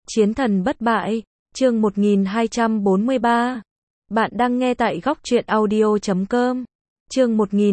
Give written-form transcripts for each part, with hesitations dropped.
Chiến thần bất bại, chương 1243. Bạn đang nghe tại góc truyện audio.com. Chương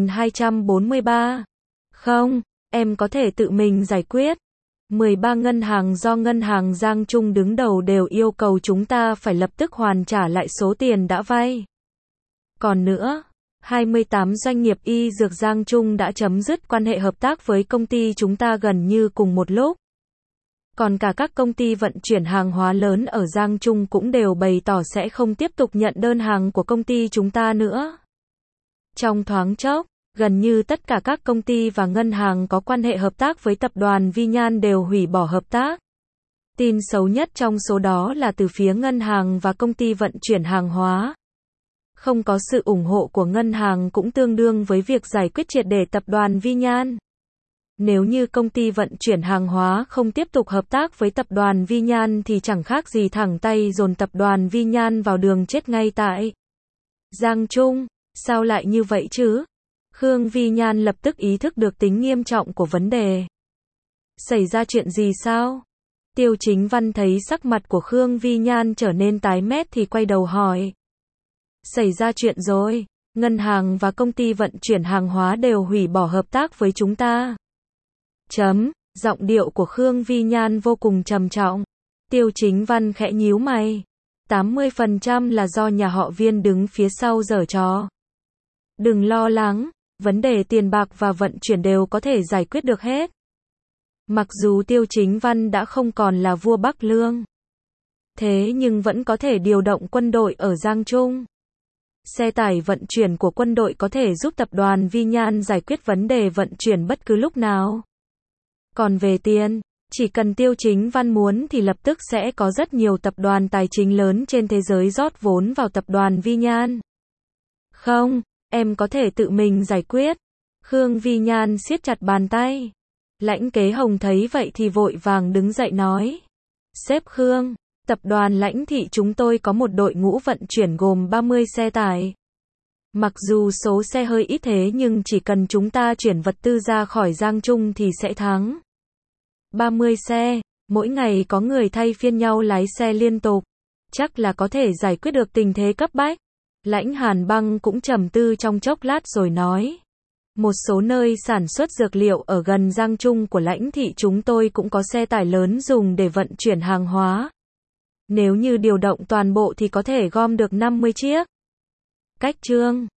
1243. Không, em có thể tự mình giải quyết. 13 ngân hàng do ngân hàng Giang Trung đứng đầu đều yêu cầu chúng ta phải lập tức hoàn trả lại số tiền đã vay. Còn nữa, 28 doanh nghiệp y dược Giang Trung đã chấm dứt quan hệ hợp tác với công ty chúng ta gần như cùng một lúc. Còn cả các công ty vận chuyển hàng hóa lớn ở Giang Trung cũng đều bày tỏ sẽ không tiếp tục nhận đơn hàng của công ty chúng ta nữa. Trong thoáng chốc, gần như tất cả các công ty và ngân hàng có quan hệ hợp tác với tập đoàn Vi Nhan đều hủy bỏ hợp tác. Tin xấu nhất trong số đó là từ phía ngân hàng và công ty vận chuyển hàng hóa. Không có sự ủng hộ của ngân hàng cũng tương đương với việc giải quyết triệt để tập đoàn Vi Nhan. Nếu như công ty vận chuyển hàng hóa không tiếp tục hợp tác với tập đoàn Vi Nhan thì chẳng khác gì thẳng tay dồn tập đoàn Vi Nhan vào đường chết ngay tại Giang Trung. Sao lại như vậy chứ? Khương Vi Nhan lập tức ý thức được tính nghiêm trọng của vấn đề. Xảy ra chuyện gì sao? Tiêu Chính Văn thấy sắc mặt của Khương Vi Nhan trở nên tái mét thì quay đầu hỏi. Xảy ra chuyện rồi, ngân hàng và công ty vận chuyển hàng hóa đều hủy bỏ hợp tác với chúng ta. Giọng điệu của Khương Vi Nhan vô cùng trầm trọng. Tiêu Chính Văn khẽ nhíu mày. 80% là do nhà họ Viên đứng phía sau giở trò. Đừng lo lắng, vấn đề tiền bạc và vận chuyển đều có thể giải quyết được hết. Mặc dù Tiêu Chính Văn đã không còn là vua Bắc Lương, thế nhưng vẫn có thể điều động quân đội ở Giang Trung. Xe tải vận chuyển của quân đội có thể giúp tập đoàn Vi Nhan giải quyết vấn đề vận chuyển bất cứ lúc nào. Còn về tiền, chỉ cần Tiêu Chính Văn muốn thì lập tức sẽ có rất nhiều tập đoàn tài chính lớn trên thế giới rót vốn vào tập đoàn Vi Nhan. Không, em có thể tự mình giải quyết. Khương Vi Nhan siết chặt bàn tay. Lãnh Kế Hồng thấy vậy thì vội vàng đứng dậy nói. Sếp Khương, tập đoàn Lãnh Thị chúng tôi có một đội ngũ vận chuyển gồm 30 xe tải. Mặc dù số xe hơi ít thế nhưng chỉ cần chúng ta chuyển vật tư ra khỏi Giang Trung thì sẽ thắng. 30 xe, mỗi ngày có người thay phiên nhau lái xe liên tục. Chắc là có thể giải quyết được tình thế cấp bách. Lãnh Hàn Băng cũng trầm tư trong chốc lát rồi nói. Một số nơi sản xuất dược liệu ở gần Giang Trung của Lãnh Thị chúng tôi cũng có xe tải lớn dùng để vận chuyển hàng hóa. Nếu như điều động toàn bộ thì có thể gom được 50 chiếc. Cách Trương,